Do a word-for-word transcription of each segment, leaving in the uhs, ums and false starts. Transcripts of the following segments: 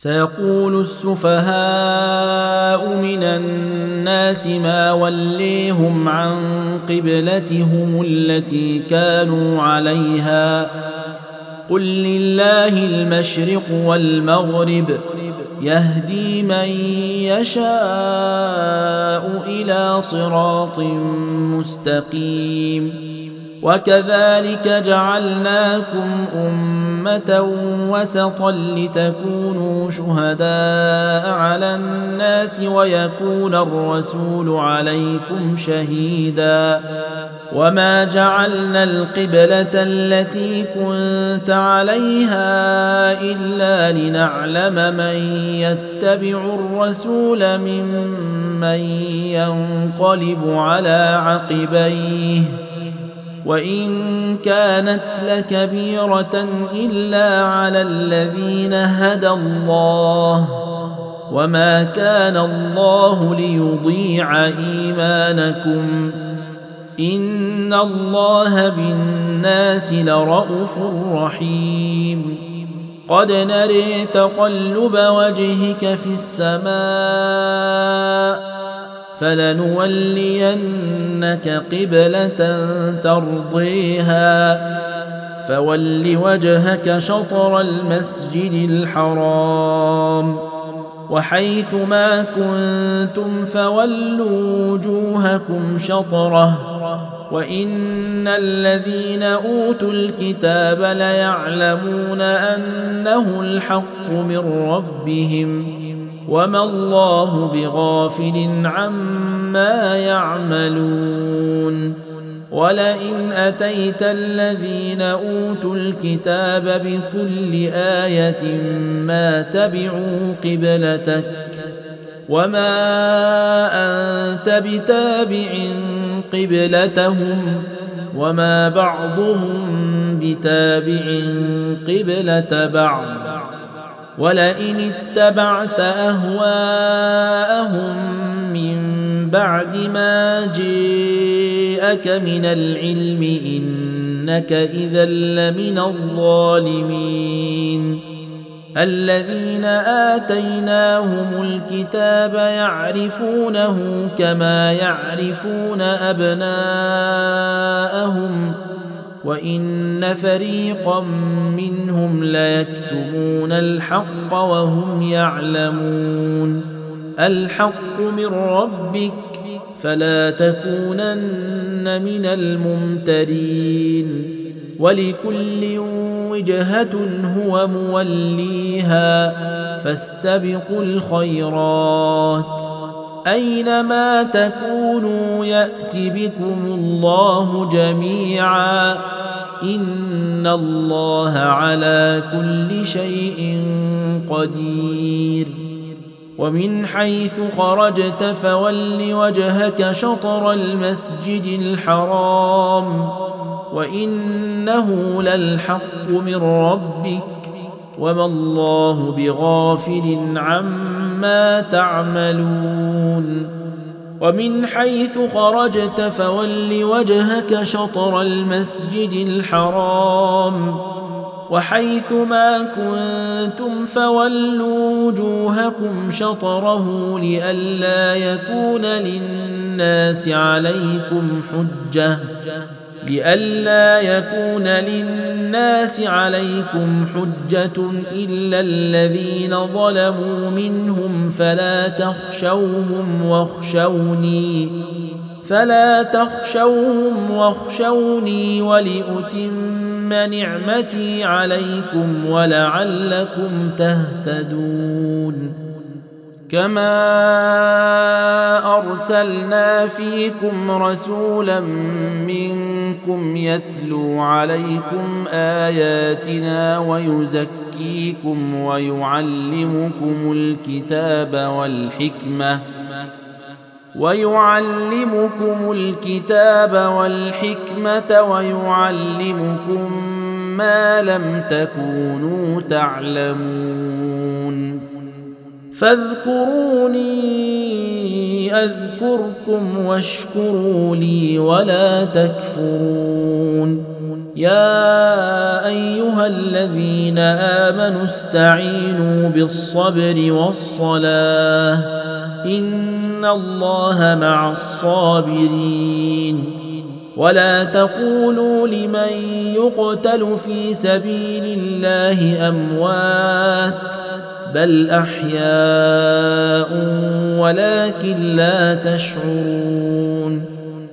سيقول السفهاء من الناس ما وليهم عن قبلتهم التي كانوا عليها قل لله المشرق والمغرب يهدي من يشاء إلى صراط مستقيم وكذلك جعلناكم أمة وسطا لتكونوا شهداء على الناس ويكون الرسول عليكم شهيدا وما جعلنا القبلة التي كنت عليها إلا لنعلم من يتبع الرسول ممن ينقلب على عقبيه وإن كانت لكبيرة إلا على الذين هدى الله وما كان الله ليضيع إيمانكم إن الله بالناس لرءوف رحيم قد نري تقلب وجهك في السماء فلنولينك قبلة ترضيها فول وجهك شطر المسجد الحرام وحيث ما كنتم فولوا وجوهكم شطره وإن الذين أوتوا الكتاب ليعلمون أنه الحق من ربهم وما الله بغافل عما يعملون ولئن أتيت الذين أوتوا الكتاب بكل آية ما تبعوا قبلتك وما أنت بتابع قبلتهم وما بعضهم بتابع قبلة بعض ولئن اتبعت أهواءهم من بعد ما جاءك من العلم إنك إذا لمن الظالمين الذين آتيناهم الكتاب يعرفونه كما يعرفون أبناءهم وإن فريقا منهم ليكتمون الحق وهم يعلمون الحق من ربك فلا تكونن من الممترين ولكل وجهة هو موليها فاستبقوا الخيرات أينما تكونوا يأت بكم الله جميعا إن الله على كل شيء قدير ومن حيث خرجت فول وجهك شطر المسجد الحرام وإنه للحق من ربك وما الله بغافل عما تعملون ومن حيث خرجت فول وجهك شطر المسجد الحرام وحيث ما كنتم فولوا وجوهكم شطره لئلا يكون للناس عليكم حجة لئلا يكون للناس عليكم حجة إلا الذين ظلموا منهم فلا تخشوهم واخشوني فلا تخشوهم واخشوني ولأتم نعمتي عليكم ولعلكم تهتدون كما أرسلنا فيكم رسولا منكم يتلو عليكم آياتنا ويزكيكم ويعلمكم الكتاب والحكمة ويعلمكم الكتاب والحكمة ويعلمكم ما لم تكونوا تعلمون فاذكروني أذكركم واشكروا لي ولا تكفرون يا أيها الذين آمنوا استعينوا بالصبر والصلاة إن الله مع الصابرين ولا تقولوا لمن يقتل في سبيل الله أموات بل أحياء ولكن لا تشعرون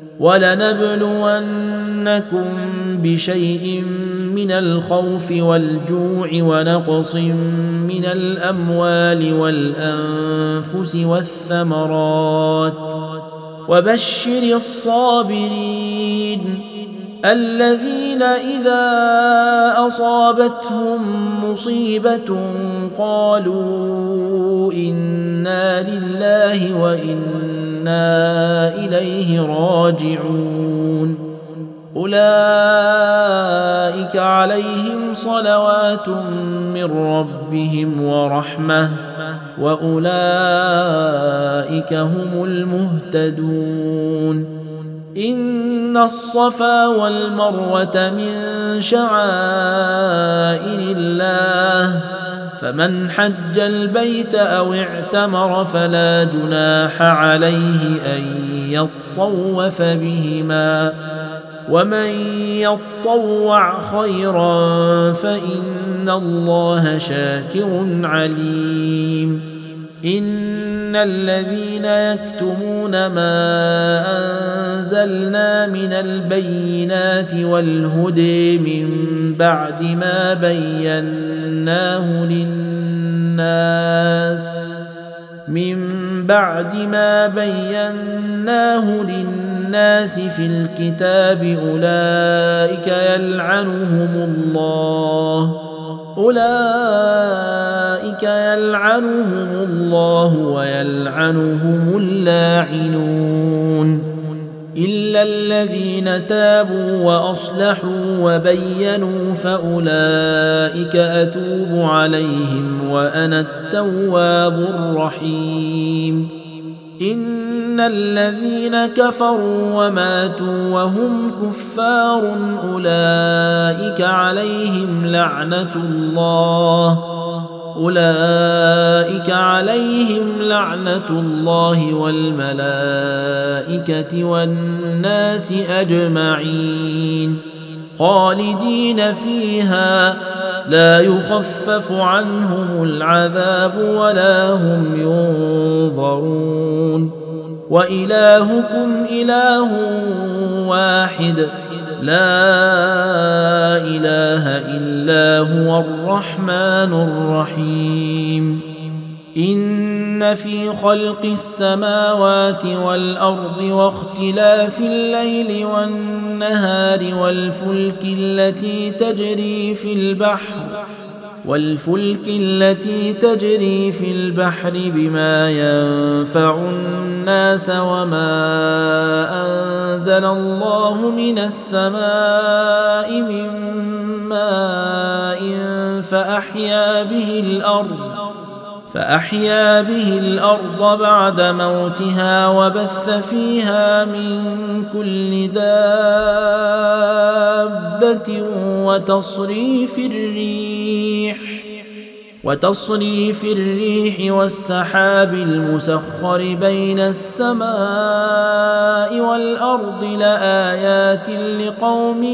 ولنبلونكم بشيء من الخوف والجوع ونقص من الأموال والأنفس والثمرات وبشر الصابرين الذين إذا أصابتهم مصيبة قالوا إنا لله وإنا إليه راجعون أولئك عليهم صلوات من ربهم ورحمة وأولئك هم المهتدون إن الصفا والمروة من شعائر الله فمن حج البيت أو اعتمر فلا جناح عليه أن يطوف بهما ومن يطوع خيرا فإن الله شاكر عليم إن الذين يكتمون ما أنزلنا من البينات والهدى من بعد ما بيناه للناس من بعد ما بيناه للناس في الكتاب أولئك يلعنهم الله أولئك يلعنهم الله ويلعنهم اللاعنون إلا الذين تابوا وأصلحوا وبينوا فأولئك أتوب عليهم وأنا التواب الرحيم إن الذين كفروا وماتوا وهم كفار أولئك عليهم لعنة الله أولئك عليهم لعنة الله والملائكة والناس أجمعين خالدين فيها لا يخفف عنهم العذاب ولا هم ينظرون وإلهكم إله واحد لا إله إلا هو الرحمن الرحيم إن في خلق السماوات والأرض واختلاف الليل والنهار والفلك التي تجري في البحر والفلك التي تجري في البحر بما ينفع الناس وما أنزل الله من السماء من ماء فأحيا به الأرض فأحيا به الأرض بعد موتها وبث فيها من كل دابة وتصريف الريح وتصريف الريح والسحاب المسخر بين السماء والأرض لآيات لقوم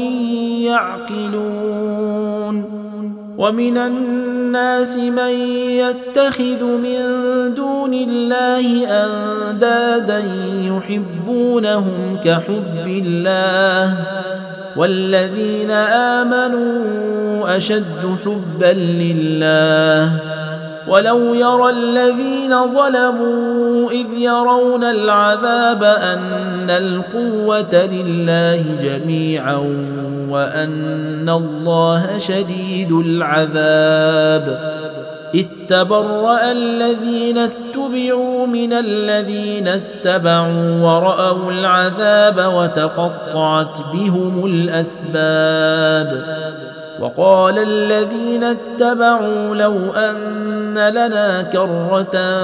يعقلون ومن الناس من يتخذ من دون الله أندادا يحبونهم كحب الله والذين آمنوا أشد حبا لله ولو يرى الذين ظلموا إذ يرون العذاب أن القوة لله جميعا وأن الله شديد العذاب إذ تبرأ الذين اتبعوا من الذين اتبعوا ورأوا العذاب وتقطعت بهم الأسباب وقال الذين اتبعوا لو أن لنا كرة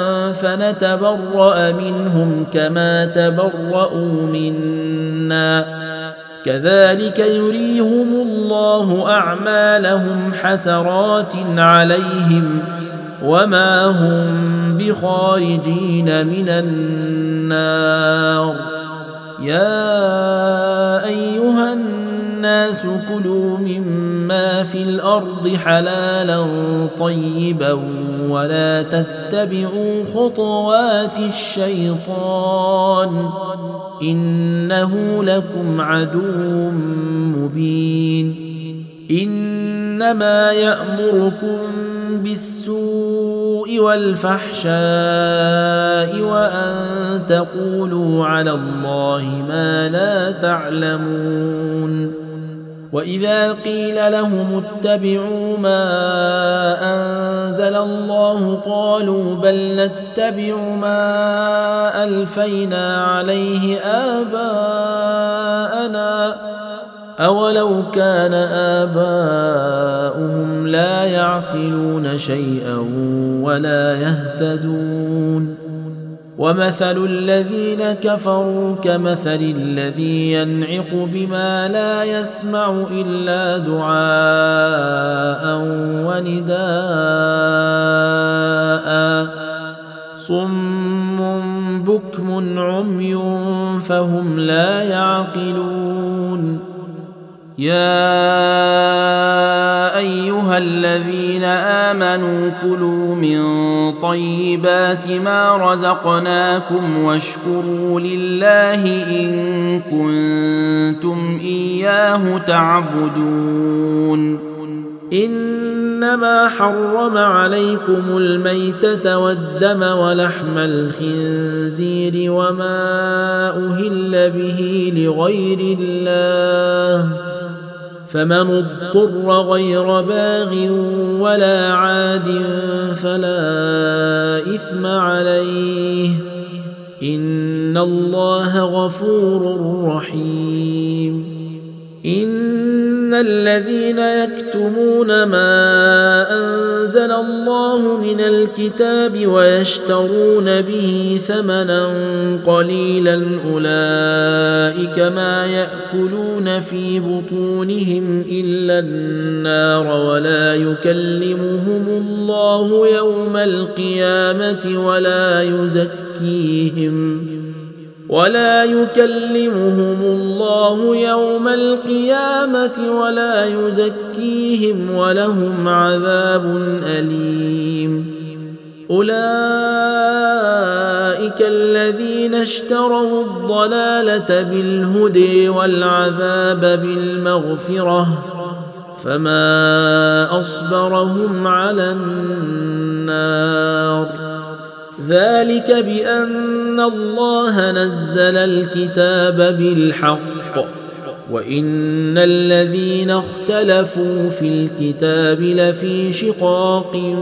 فنتبرأ منهم كما تبرأوا منا كذلك يريهم الله أعمالهم حسرات عليهم وما هم بخارجين من النار. يا أيها الناس كلوا مما في الأرض حلالا طيبا ولا تتبعوا خطوات الشيطان إنه لكم عدو مبين. إنما يأمركم بالسوء والفحشاء وأن تقولوا على الله ما لا تعلمون. وإذا قيل لهم اتبعوا ما أنزل الله قالوا بل نتبع ما ألفينا عليه آباءنا أولو كان آباؤهم لا يعقلون شيئا ولا يهتدون. ومثل الذين كفروا كمثل الذي ينعق بما لا يسمع إلا دعاء ونداء صم بكم عمي فهم لا يعقلون. يا أيها الذين آمنوا كلوا من طيبات ما رزقناكم واشكروا لله إن كنتم إياه تعبدون. إنما حرم عليكم الميتة والدم ولحم الخنزير وما أهل به لغير الله فمن اضطر غير باغ ولا عاد فلا إثم عليه إن الله غفور رحيم. إن الذين يكتمون ما أنزل الله من الكتاب ويشترون به ثمنا قليلا أولئك ما يأكلون في بطونهم إلا النار ولا يكلمهم الله يوم القيامة ولا يزكيهم ولا يكلمهم الله يوم القيامة ولا يزكيهم ولهم عذاب أليم. أولئك الذين اشتروا الضلالة بالهدى والعذاب بالمغفرة فما أصبرهم على النار. ذلك بأن الله نزل الكتاب بالحق وإن الذين اختلفوا في الكتاب لفي شقاق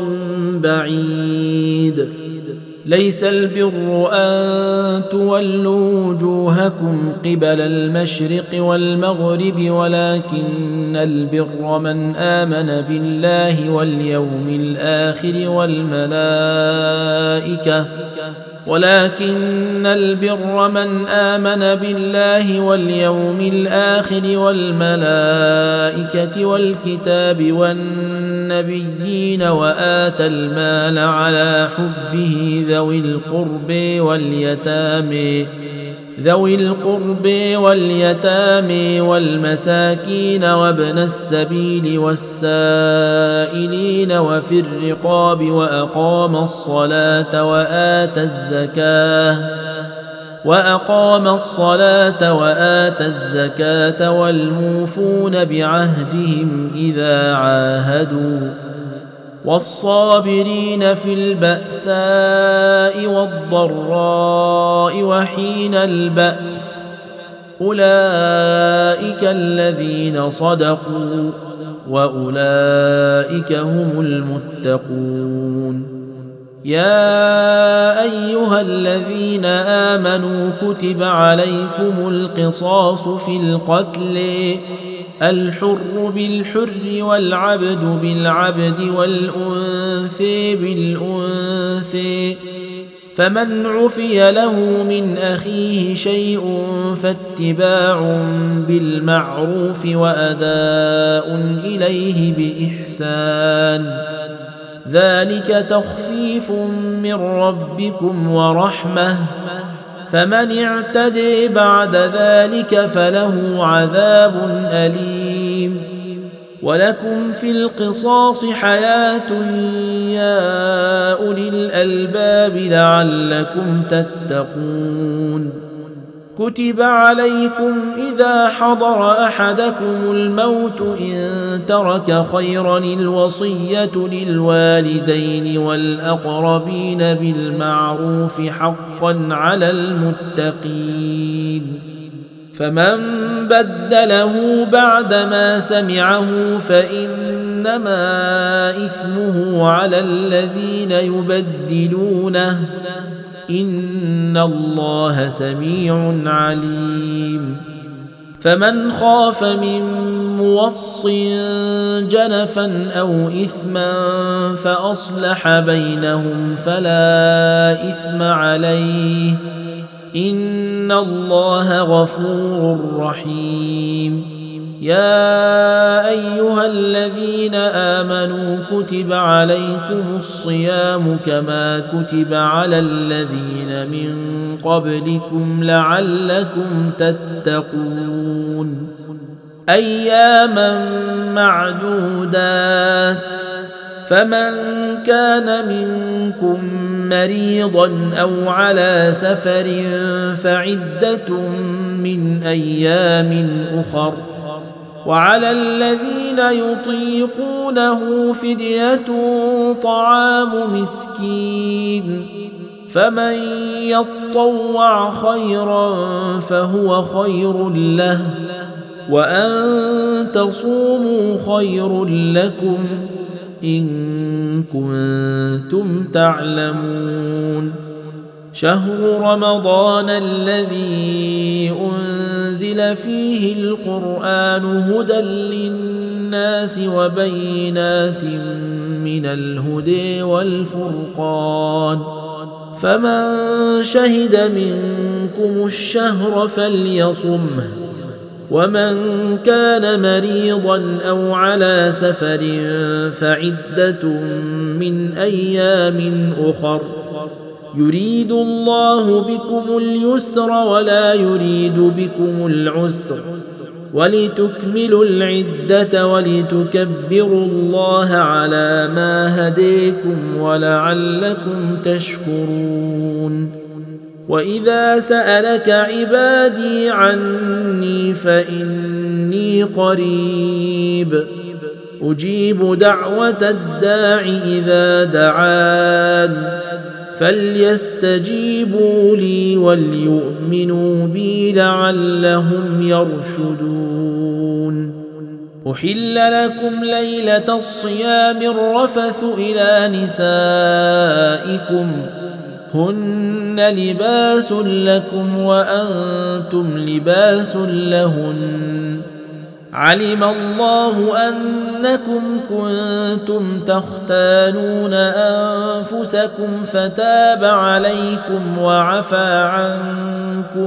بعيد. ليس البر أن تولوا وجوهكم قبل المشرق والمغرب ولكن البر من آمن بالله واليوم الآخر والملائكة ولكن البر من آمن بالله واليوم الآخر والملائكة والكتاب والنبيين وآتى المال على حبه ذوي القرب واليتامى ذوي القرب واليتامى والمساكين وابن السبيل والسائلين وفي الرقاب وأقام الصلاة وآتى الزكاة وأقام الصلاة وآتى الزكاة والموفون بعهدهم إذا عاهدوا والصابرين في البأساء والضراء وحين البأس أولئك الذين صدقوا وأولئك هم المتقون. يا أيها الذين آمنوا كتب عليكم القصاص في القتل الحر بالحر والعبد بالعبد والأنثى بالأنثى فمن عفي له من أخيه شيء فاتباع بالمعروف وأداء إليه بإحسان ذلك تخفيف من ربكم ورحمة فمن اعتدي بعد ذلك فله عذاب أليم ولكم في القصاص حياة يا أولي الألباب لعلكم تتقون كتب عليكم إذا حضر أحدكم الموت إن ترك خيرا الوصية للوالدين والأقربين بالمعروف حقا على المتقين فمن بدله بعدما سمعه فإنما إثمه على الذين يبدلونه إن الله سميع عليم فمن خاف من موص جنفا أو إثما فأصلح بينهم فلا إثم عليه إن الله غفور رحيم يا أيها الذين آمنوا كتب عليكم الصيام كما كتب على الذين من قبلكم لعلكم تتقون أياما معدودات فمن كان منكم مريضا أو على سفر فعدة من أيام أخر وعلى الذين يطيقونه فدية طعام مسكين فمن يطوع خيرا فهو خير له وأن تصوموا خير لكم إن كنتم تعلمون شهر رمضان الذي أنزل فيه القرآن هدى للناس وبينات من الهدى والفرقان فمن شهد منكم الشهر فليصمه ومن كان مريضا أو على سفر فعدة من أيام أخر يريد الله بكم اليسر ولا يريد بكم العسر ولتكملوا العدة ولتكبروا الله على ما هديكم ولعلكم تشكرون وإذا سألك عبادي عني فإني قريب أجيب دعوة الداع إذا دعان فليستجيبوا لي وليؤمنوا بي لعلهم يرشدون أحل لكم ليلة الصيام الرفث إلى نسائكم هن لباس لكم وأنتم لباس لهن علم الله أنكم كنتم تختانون أنفسكم فتاب عليكم وعفى عنكم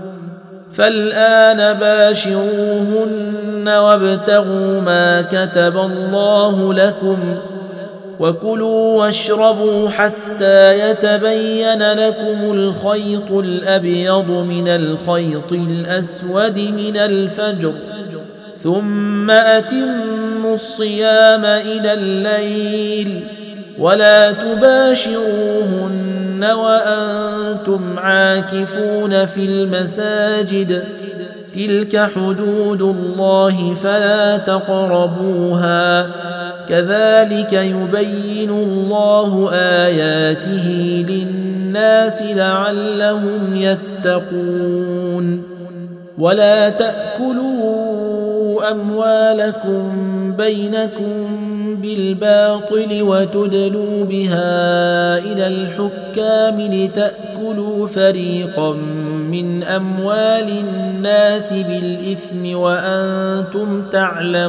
فالآن باشروهن وابتغوا ما كتب الله لكم وكلوا واشربوا حتى يتبين لكم الخيط الأبيض من الخيط الأسود من الفجر ثم أتموا الصيام إلى الليل ولا تباشروهن وأنتم عاكفون في المساجد تلك حدود الله فلا تقربوها كذلك يبين الله آياته للناس لعلهم يتقون ولا تأكلوا أموالكم بينكم بالباطل وتدلوا بها إلى الحكام لتأكلوا فريقا من أموال الناس بالإثم وأنتم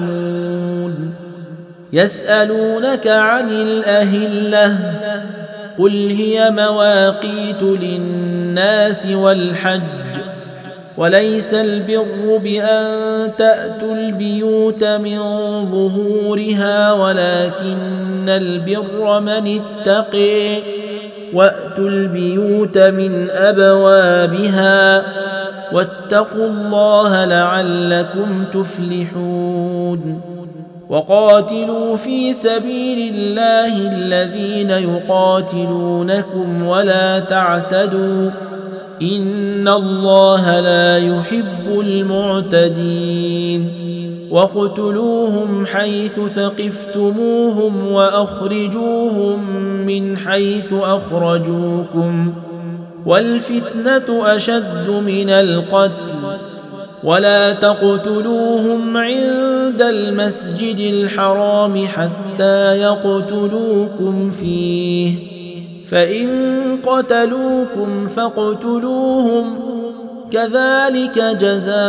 تعلمون يسألونك عن الأهلة قل هي مواقيت للناس والحج وليس البر بأن تأتوا البيوت من ظهورها ولكن البر من اتقي وأتوا البيوت من أبوابها واتقوا الله لعلكم تفلحون وقاتلوا في سبيل الله الذين يقاتلونكم ولا تعتدوا إن الله لا يحب المعتدين واقتلوهم حيث ثقفتموهم وأخرجوهم من حيث أخرجوكم والفتنة أشد من القتل ولا تقتلوهم عند المسجد الحرام حتى يقتلوكم فيه فإن قتلوكم فاقتلوهم كذلك جزاء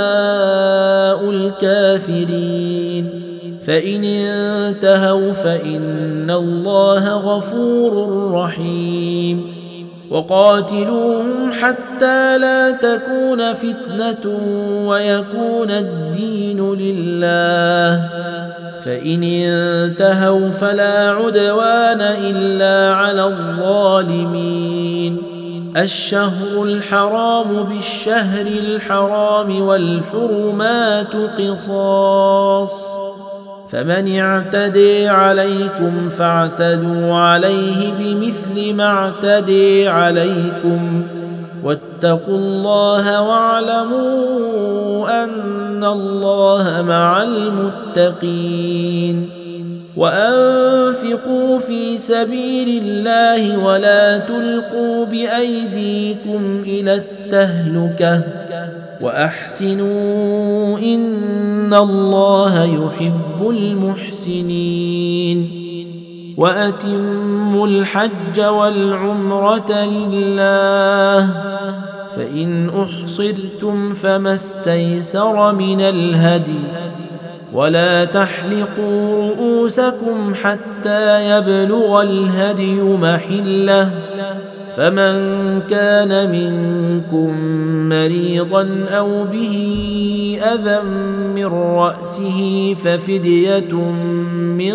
الكافرين فإن انتهوا فإن الله غفور رحيم وقاتلوهم حتى لا تكون فتنة ويكون الدين لله فإن انتهوا فلا عدوان إلا على الظالمين الشهر الحرام بالشهر الحرام والحرمات قصاص فمن اعتدي عليكم فاعتدوا عليه بمثل ما اعتدي عليكم واتقوا الله واعلموا أن الله مع المتقين وأنفقوا في سبيل الله ولا تلقوا بأيديكم إلى التهلكة وأحسنوا إن الله يحب المحسنين وأتموا الحج والعمرة لله فإن أحصرتم فما استيسر من الهدي ولا تحلقوا رؤوسكم حتى يبلغ الهدي محله فمن كان منكم مريضا أو به أذى من رأسه ففدية من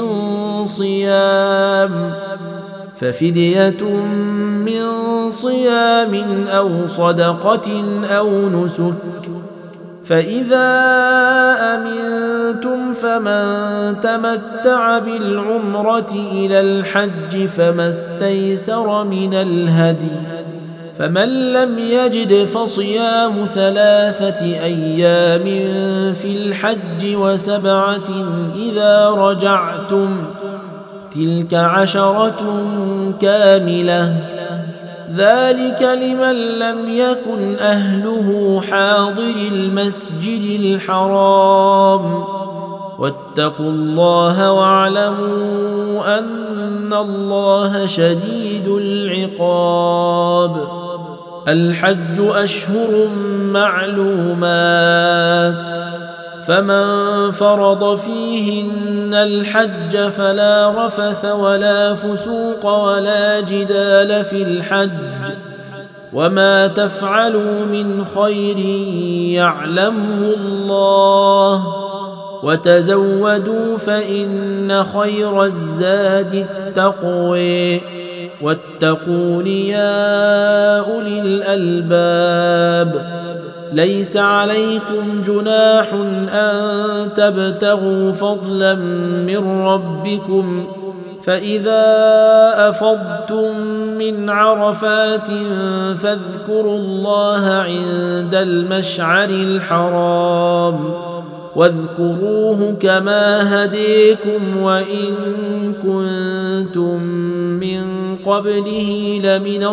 صيام ففدية من صيام أو صدقة أو نسك فإذا أمنتم فمن تمتع بالعمرة إلى الحج فما استيسر من الهدي فمن لم يجد فصيام ثلاثة أيام في الحج وسبعة إذا رجعتم تلك عشرة كاملة ذلك لمن لم يكن أهله حاضر المسجد الحرام واتقوا الله واعلموا أن الله شديد العقاب الحج أشهر معلومات فمن فرض فيهن الحج فلا رفث ولا فسوق ولا جدال في الحج وما تفعلوا من خير يعلمه الله وتزودوا فإن خير الزاد التقوى واتقون يا أولي الألباب ليس عليكم جناح أن تبتغوا فضلا من ربكم فإذا أفضتم من عرفات فاذكروا الله عند المشعر الحرام واذكروه كما هديكم وإن كنتم من قبله لمن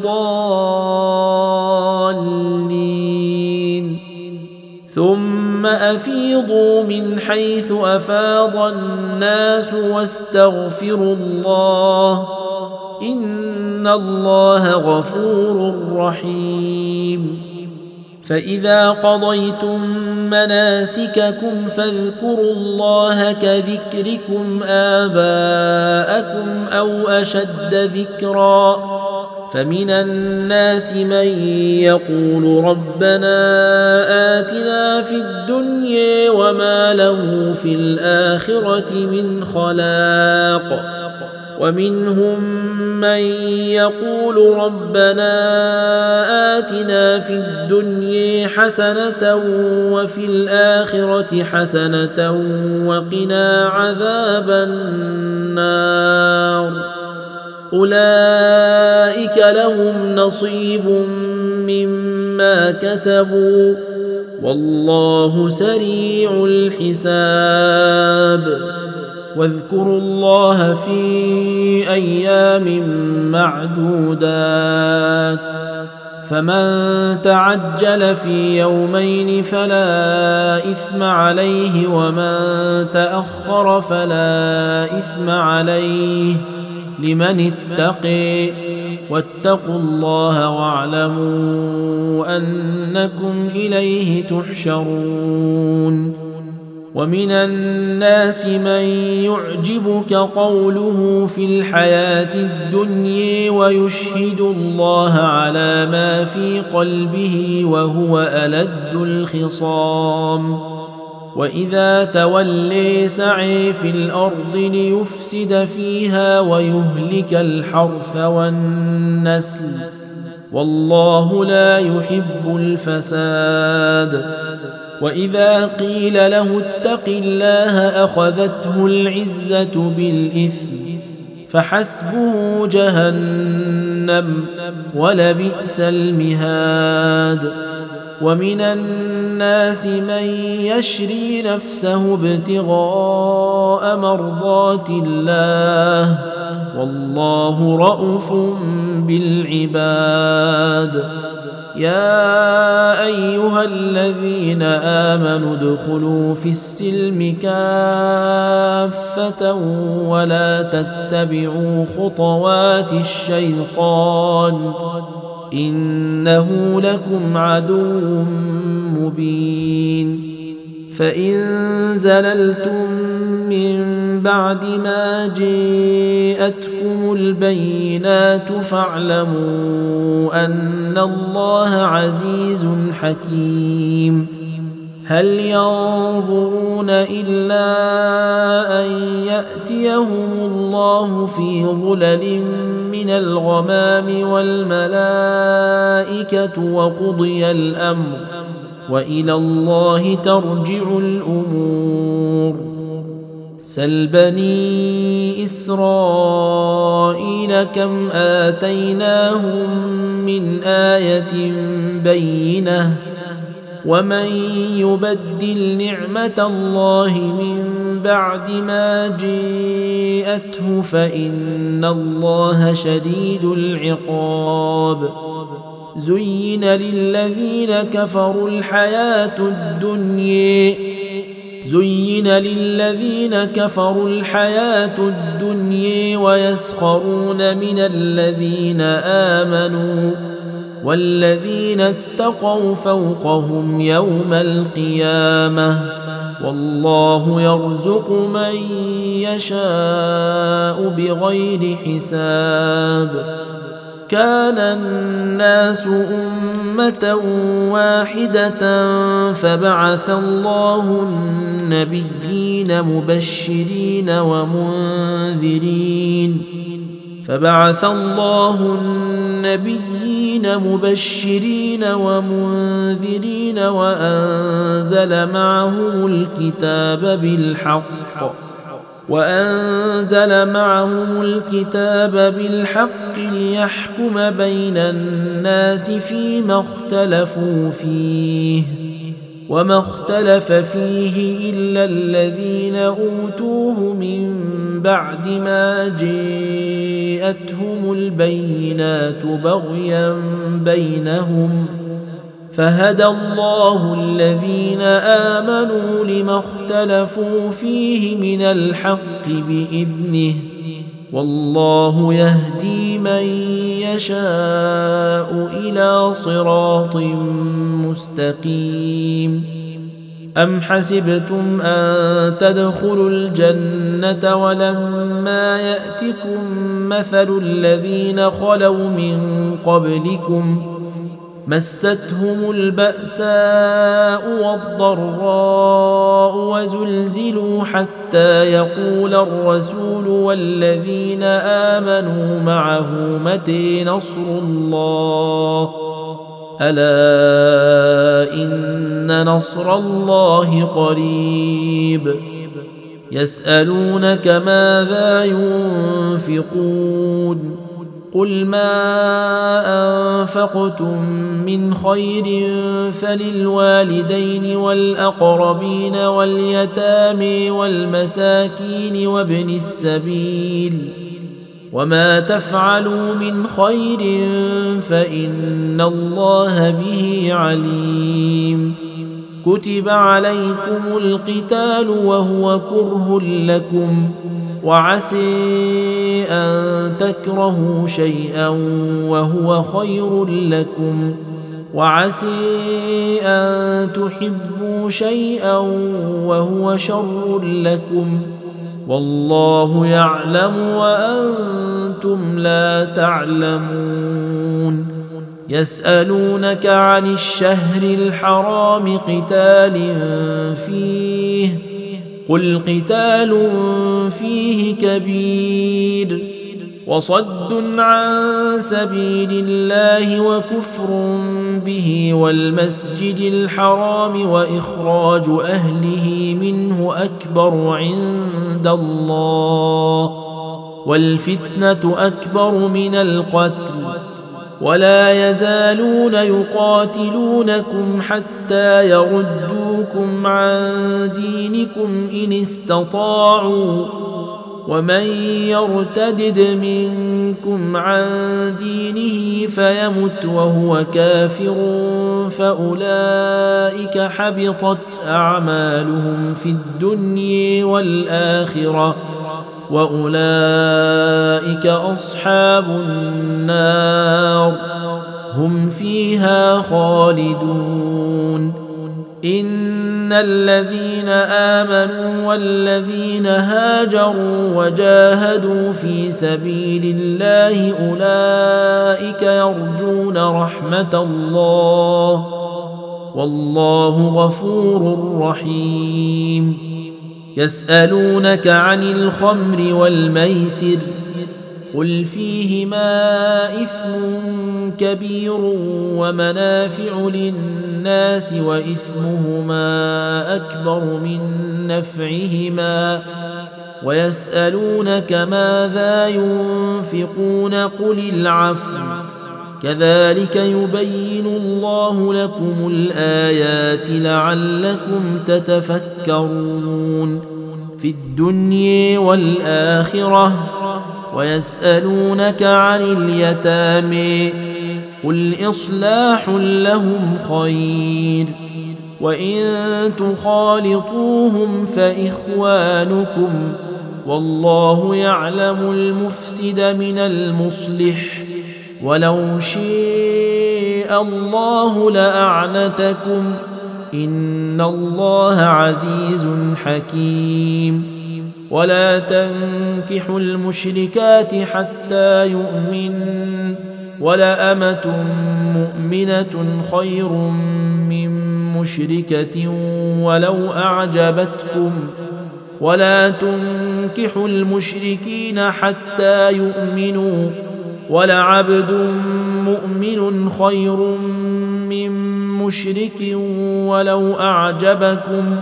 الضالين ثم أفيضوا من حيث أفاض الناس واستغفروا الله إن الله غفور رحيم فإذا قضيتم مناسككم فاذكروا الله كذكركم آباءكم أو أشد ذكرا فمن الناس من يقول ربنا آتنا في الدنيا وما له في الآخرة من خلاق ومنهم من يقول ربنا آتنا في الدنيا حسنة وفي الآخرة حسنة وقنا عذاب النار أولئك لهم نصيب مما كسبوا والله سريع الحساب واذكروا الله في أيام معدودات فمن تعجل في يومين فلا إثم عليه ومن تأخر فلا إثم عليه لمن اتقي واتقوا الله واعلموا أنكم إليه تحشرون ومن الناس من يعجبك قوله في الحياة الدنيا ويشهد الله على ما في قلبه وهو ألد الخصام وإذا تولي سعي في الأرض ليفسد فيها ويهلك الحرث والنسل والله لا يحب الفساد وإذا قيل له اتق الله أخذته العزة بالإثم فحسبه جهنم ولبئس المهاد ومن الناس من يشري نفسه ابتغاء مرضات الله والله رءوف بالعباد يا أيها الذين آمنوا ادخلوا في السلم كافة ولا تتبعوا خطوات الشيطان إنه لكم عدو مبين فإن زللتم من بعد ما جاءتكم البينات فاعلموا أن الله عزيز حكيم هل ينظرون إلا أن يأتيهم الله في ظلل من الغمام والملائكة وقضي الأمر وإلى الله ترجع الأمور سل بني إسرائيل كم آتيناهم من آية بينة ومن يبدل نعمة الله من بعد ما جاءته فإن الله شديد العقاب زين للذين كفروا الحياة الدنيا زين للذين كفروا الحياة الدنيا ويسخرون من الذين آمنوا والذين اتقوا فوقهم يوم القيامة والله يرزق من يشاء بغير حساب كان الناس أمة واحدة فبعث الله النبيين مبشرين ومنذرين فبعث الله النبيين مبشرين ومنذرين وأنزل معهم الكتاب بالحق وأنزل معهم الكتاب بالحق ليحكم بين الناس فيما اختلفوا فيه وما اختلف فيه إلا الذين أوتوه من بعد ما جاءتهم البينات بغيا بينهم فهدى الله الذين آمنوا لما اختلفوا فيه من الحق بإذنه والله يهدي من يشاء إلى صراط مستقيم. أم حسبتم أن تدخلوا الجنة ولما يأتكم مثل الذين خلوا من قبلكم مستهم البأساء والضراء وزلزلوا حتى يقول الرسول والذين آمنوا معه متى نصر الله ألا إن نصر الله قريب. يسألونك ماذا ينفقون قل ما أنفقتم من خير فللوالدين والأقربين واليتامى والمساكين وابن السبيل وما تفعلوا من خير فإن الله به عليم. كتب عليكم القتال وهو كره لكم وعسى أن تكرهوا شيئا وهو خير لكم وعسى أن تحبوا شيئا وهو شر لكم والله يعلم وأنتم لا تعلمون. يسألونك عن الشهر الحرام قتال فيه قل قتال فيه كبير وصد عن سبيل الله وكفر به والمسجد الحرام وإخراج أهله منه أكبر عند الله والفتنة أكبر من القتل ولا يزالون يقاتلونكم حتى يردوكم عن دينكم إن استطاعوا ومن يرتدد منكم عن دينه فيمت وهو كافر فأولئك حبطت أعمالهم في الدنيا والآخرة وأولئك أصحاب النار هم فيها خالدون. إن الذين آمنوا والذين هاجروا وجاهدوا في سبيل الله أولئك يرجون رحمة الله والله غفور رحيم. يسألونك عن الخمر والميسر قل فيهما إثم كبير ومنافع للناس وإثمهما أكبر من نفعهما ويسألونك ماذا ينفقون قل العفو كذلك يبين الله لكم الآيات لعلكم تتفكرون في الدنيا والآخرة. ويسألونك عن اليتامى قل إصلاح لهم خير وإن تخالطوهم فإخوانكم والله يعلم المفسد من المصلح ولو شاء الله لأعنتكم إن الله عزيز حكيم. ولا تنكحوا المشركات حتى يؤمنوا ولأمة مؤمنة خير من مشركة ولو أعجبتكم ولا تنكحوا المشركين حتى يؤمنوا ولعبد مؤمن خير من مشرك ولو أعجبكم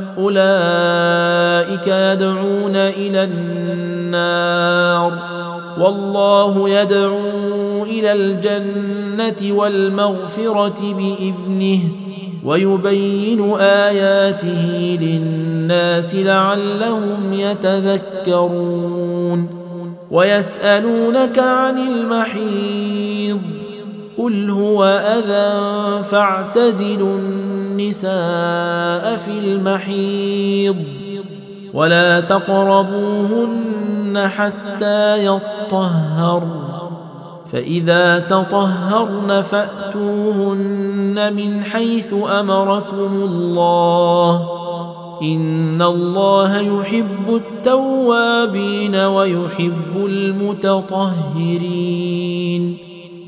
أولئك يدعون إلى النار والله يدعو إلى الجنة والمغفرة بإذنه ويبين آياته للناس لعلهم يتذكرون. ويسألونك عن المحيض قل هو أذى فاعتزلوا النساء في المحيض ولا تقربوهن حتى يطهرن فإذا تطهرن فأتوهن من حيث أمركم الله إن الله يحب التوابين ويحب المتطهرين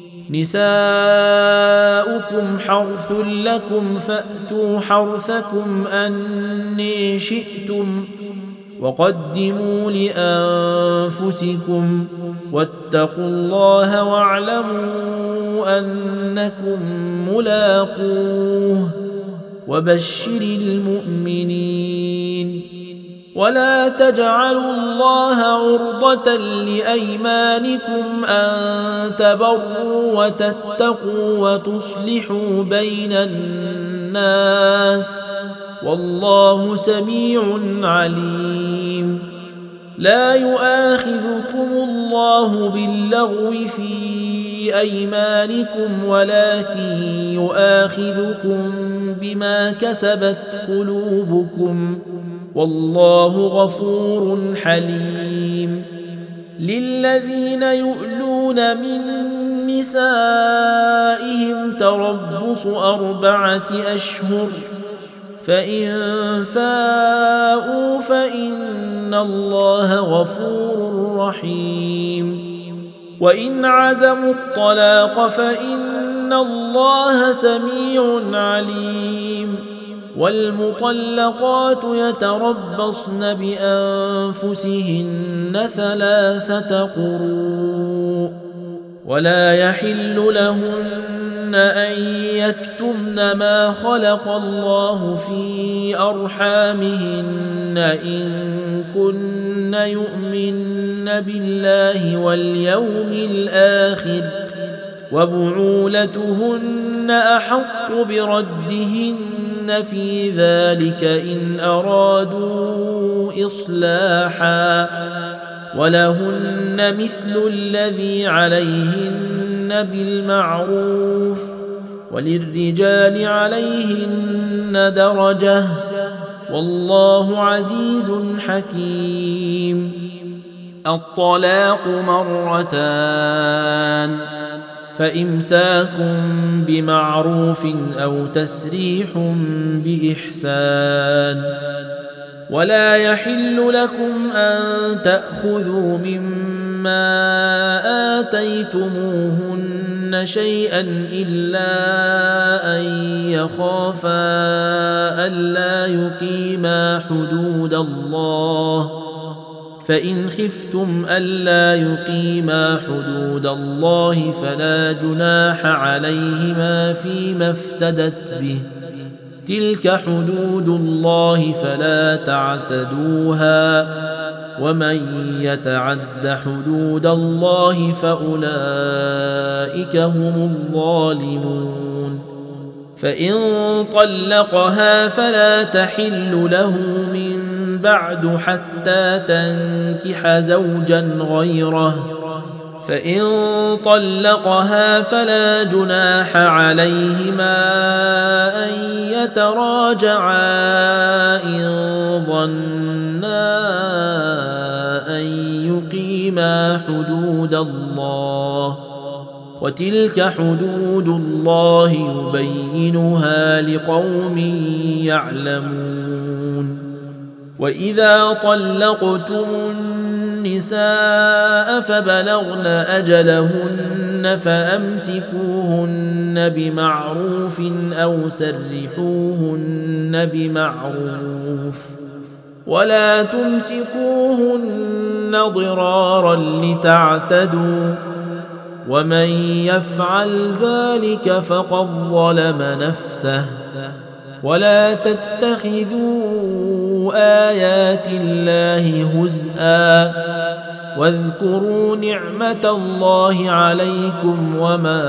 نساؤكم حرث لكم فأتوا حرثكم أني شئتم وقدموا لأنفسكم واتقوا الله واعلموا أنكم ملاقوه وبشر المؤمنين ولا تجعلوا الله عرضة لأيمانكم أن تبروا وتتقوا وتصلحوا بين الناس والله سميع عليم لا يؤاخذكم الله باللغو في أيمانكم ولكن يؤاخذكم بما كسبت قلوبكم والله غفور حليم للذين يؤلون من نسائهم تربص أربعة أشهر فإن فاءوا فإن الله غفور رحيم وإن عزموا الطلاق فإن الله سميع عليم والمطلقات يتربصن بأنفسهن ثلاثة قروء ولا يحل لهن أن يكتمن ما خلق الله في أرحامهن إن كن يؤمن بالله واليوم الآخر وبعولتهن أحق بردهن في ذلك إن أرادوا إصلاحا ولهن مثل الذي عليهن بالمعروف وللرجال عليهن درجة والله عزيز حكيم الطلاق مرتان فإمساك بمعروف أو تسريح بإحسان ولا يحل لكم أن تأخذوا مما آتيتموهن شيئا إلا أن يخافا ألا يقيما حدود الله فإن خفتم ألا يقيما حدود الله فلا جناح عليهما فيما افتدت به تلك حدود الله فلا تعتدوها ومن يتعد حدود الله فأولئك هم الظالمون فإن طلقها فلا تحل له من بعد حتى تنكح زوجا غيره فإن طلقها فلا جناح عليهما أن يتراجعا إن ظنا أن يقيما حدود الله وتلك حدود الله يبينها لقوم يعلمون وإذا طلقتم النساء فبلغن أجلهن فأمسكوهن بمعروف أو سرحوهن بمعروف ولا تمسكوهن ضرارا لتعتدوا ومن يفعل ذلك فقد ظلم نفسه ولا تتخذوا آيات الله هزءا واذكروا نعمة الله عليكم وما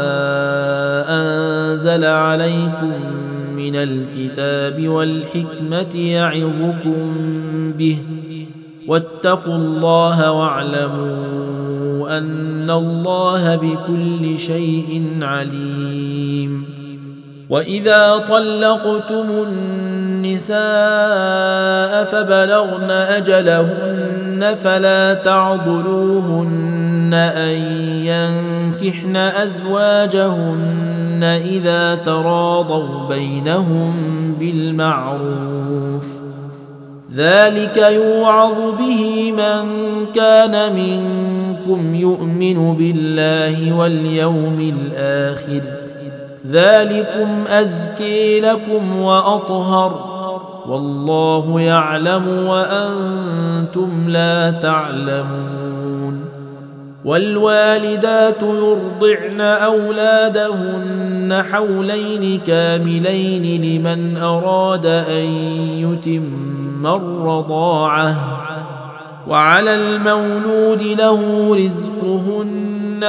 أنزل عليكم من الكتاب والحكمة يعظكم به واتقوا الله واعلموا أن الله بكل شيء عليم وإذا طلقتم النساء فبلغن أجلهن فلا تعضلوهن أن ينكحن أزواجهن إذا تراضوا بينهم بالمعروف ذلك يوعظ به من كان منكم يؤمن بالله واليوم الآخر ذلكم أزكي لكم وأطهر والله يعلم وأنتم لا تعلمون والوالدات يرضعن أولادهن حولين كاملين لمن أراد أن يتم الرضاعة وعلى المولود له رزقهن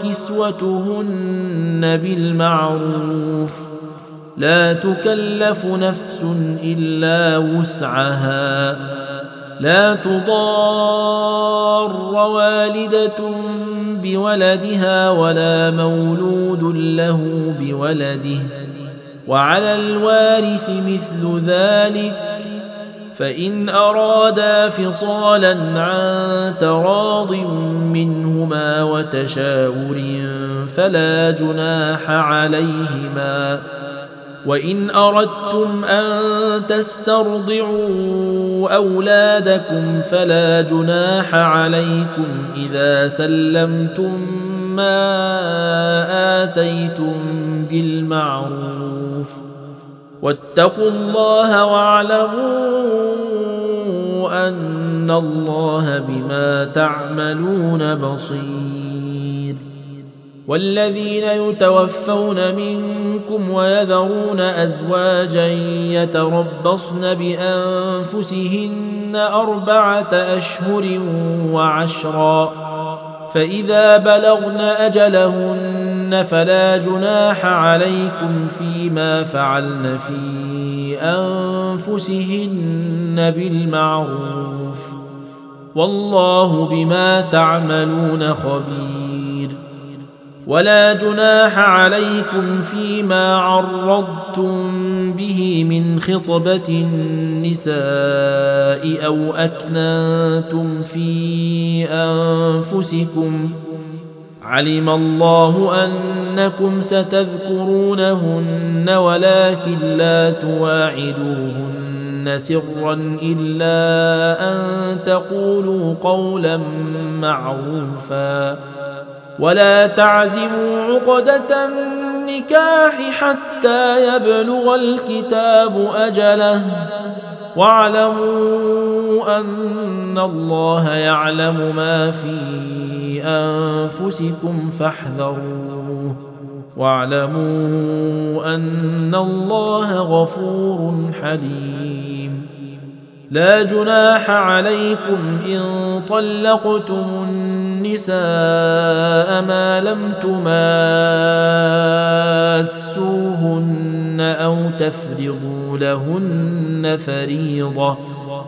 وكسوتهن بالمعروف لا تكلف نفس إلا وسعها لا تضار والدة بولدها ولا مولود له بولده وعلى الوارث مثل ذلك فإن أرادا فصالا عن تراض منهما وتشاور فلا جناح عليهما وإن أردتم أن تسترضعوا أولادكم فلا جناح عليكم إذا سلمتم ما آتيتم بالمعروف واتقوا الله واعلموا أن الله بما تعملون بصير والذين يتوفون منكم ويذرون أزواجا يتربصن بأنفسهن أربعة أشهر وعشرا فإذا بلغن أجلهن فلا جناح عليكم فيما فعلن في أنفسهن بالمعروف والله بما تعملون خبير ولا جناح عليكم فيما عرضتم به من خطبة النساء أو أكننتم في أنفسكم علم الله أنكم ستذكرونهن ولكن لا تواعدوهن سرا إلا أن تقولوا قولا معروفا ولا تعزموا عقدة النكاح حتى يبلغ الكتاب أجله واعلموا أن الله يعلم ما في أنفسكم فاحذروه واعلموا أن الله غفور حليم لا جناح عليكم إن طلقتم النساء ما لم تماسوهن أو تفرضوا لهن فريضة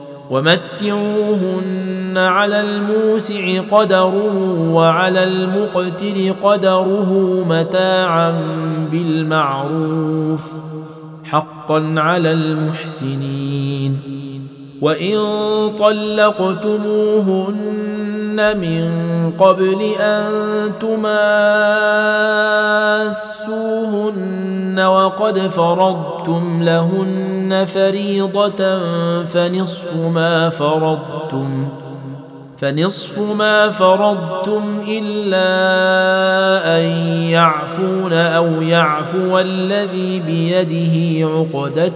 ومتعوهن على الموسع قدره وعلى المقتر قدره متاعا بالمعروف حقا على المحسنين وإن طلقتموهن من قبل أن تماسوهن وقد فرضتم لهن فريضة فنصف ما فرضتم فنصف ما فرضتم إلا أن يعفون أو يعفو الذي بيده عقدة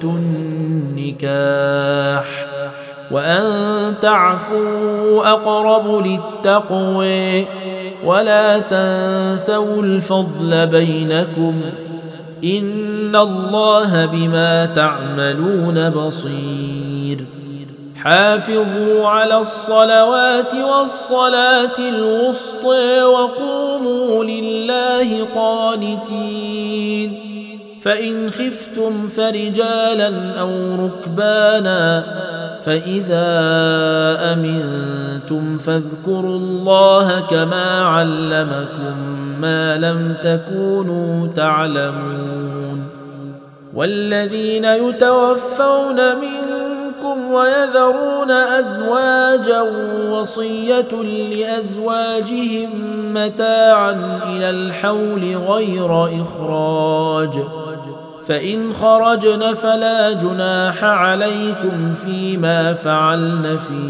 النكاح وأن تعفوا أقرب للتقوى ولا تنسوا الفضل بينكم إن الله بما تعملون بصير حافظوا على الصلوات والصلاة الوسطى وقوموا لله قانتين فإن خفتم فرجالا أو ركبانا فإذا أمنتم فاذكروا الله كما علمكم ما لم تكونوا تعلمون والذين يتوفون منكم ويذرون أزواجا وصية لأزواجهم متاعا إلى الحول غير إخراج، فإن خرجن فلا جناح عليكم فيما فعلن في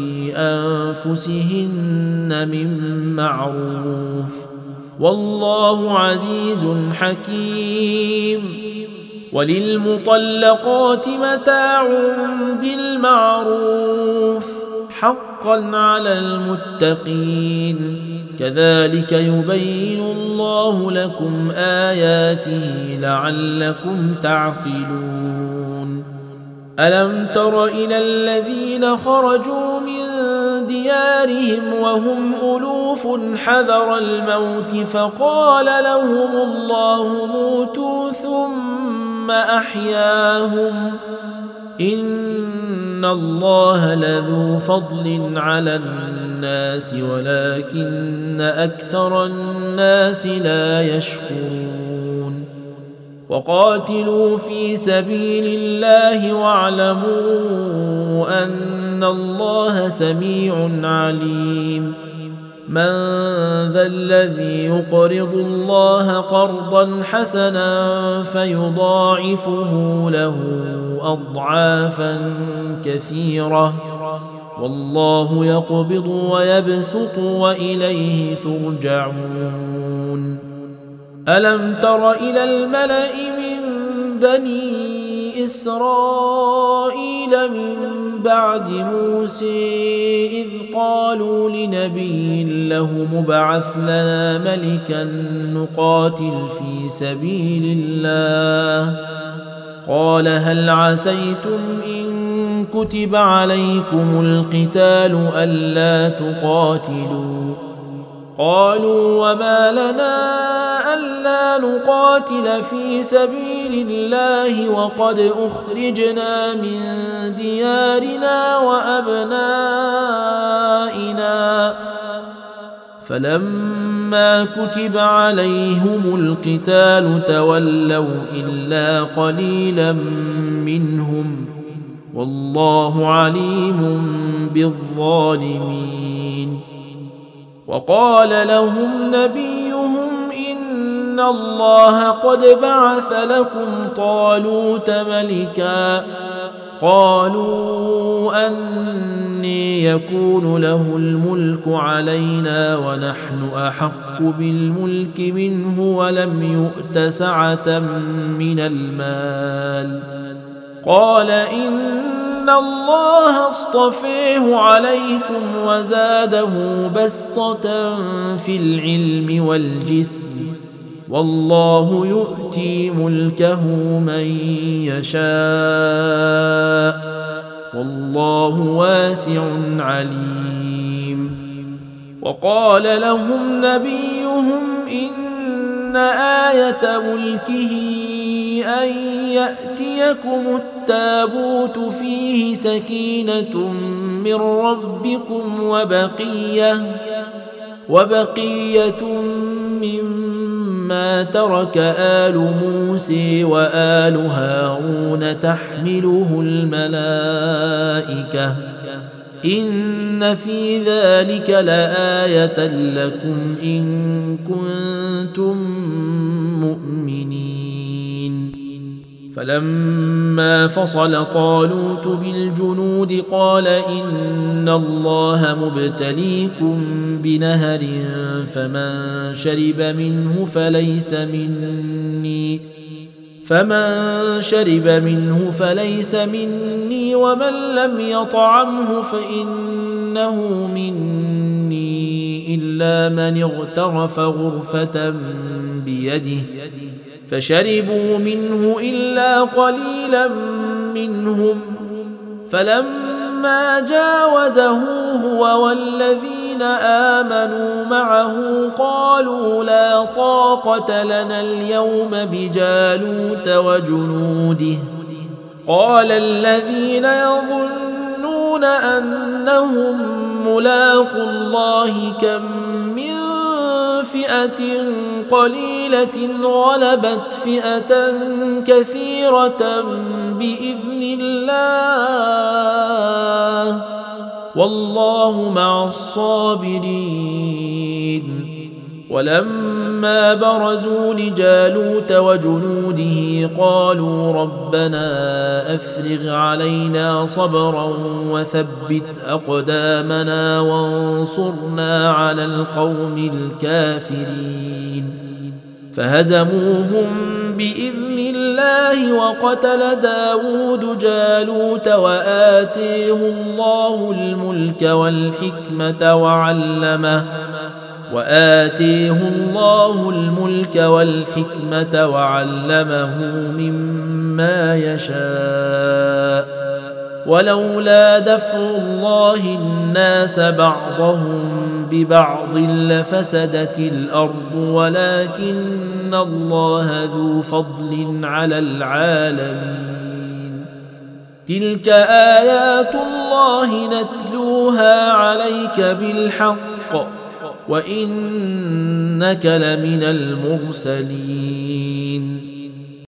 أنفسهن من معروف، والله عزيز حكيم. وللمطلقات متاع بالمعروف حقا على المتقين، كذلك يبين الله لكم آياته لعلكم تعقلون. ألم تر إلى الذين خرجوا من ديارهم وهم ألوف حذر الموت فقال لهم الله موتوا ثم أحياهم، إن الله لذو فضل على الناس ولكن أكثر الناس لا يشكرون. وقاتلوا في سبيل الله واعلموا أن الله سميع عليم. من ذا الذي يقرض الله قرضا حسنا فيضاعفه له أضعافا كثيرة، والله يقبض ويبسط وإليه ترجعون. ألم تر إلى الملأ من بني إسرائيل من بعد موسى إذ قالوا لنبي له مبعث لنا ملكا نقاتل في سبيل الله، قال هل عسيتم إن كتب عليكم القتال ألا تقاتلوا؟ قالوا وما لنا ألا نقاتل في سبيل الله وقد أخرجنا من ديارنا وأبنائنا، فلما كتب عليهم القتال تولوا إلا قليلا منهم، والله عليم بالظالمين. وقال لهم نبيهم إن الله قد بعث لكم طالوت ملكا، قالوا أني يكون له الملك علينا ونحن أحق بالملك منه ولم يؤت سعة من المال، قال إن الله اصطفيه عليكم وزاده بسطة في العلم والجسم، والله يؤتي ملكه من يشاء، والله واسع عليم. وقال لهم نبيهم إن آية ملكه أن يأتيكم التابوت فيه سكينة من ربكم وبقية وبقية مما ترك آل موسى وآل هارون تحمله الملائكة، إن في ذلك لآية لكم إن كنتم مؤمنين. فلما فصل طالوت بالجنود قال إن الله مبتليكم بنهر فمن شرب منه فليس مني فمن شرب منه فليس مني ومن لم يطعمه فإنه مني إلا من اغترف غرفة بيده، فشربوا منه إلا قليلا منهم، فلما جاوزه هو والذين آمنوا معه قالوا لا طاقة لنا اليوم بجالوت وجنوده، قال الذين يظنون أنهم ملاقوا الله كم من فئة فئة قليلة غلبت فئة كثيرة بإذن الله والله مع الصابرين. ولما برزوا لجالوت وجنوده قالوا ربنا أفرغ علينا صبرا وثبت أقدامنا وانصرنا على القوم الكافرين. فهزموهم بإذن الله وقتل داود جالوت وآتيه الله الملك والحكمة وعلمه وآتيه الله الملك والحكمة وعلمه مما يشاء ولولا دفع الله الناس بعضهم ببعض لفسدت الأرض ولكن الله ذو فضل على العالمين. تلك آيات الله نتلوها عليك بالحق وإنك لمن المرسلين.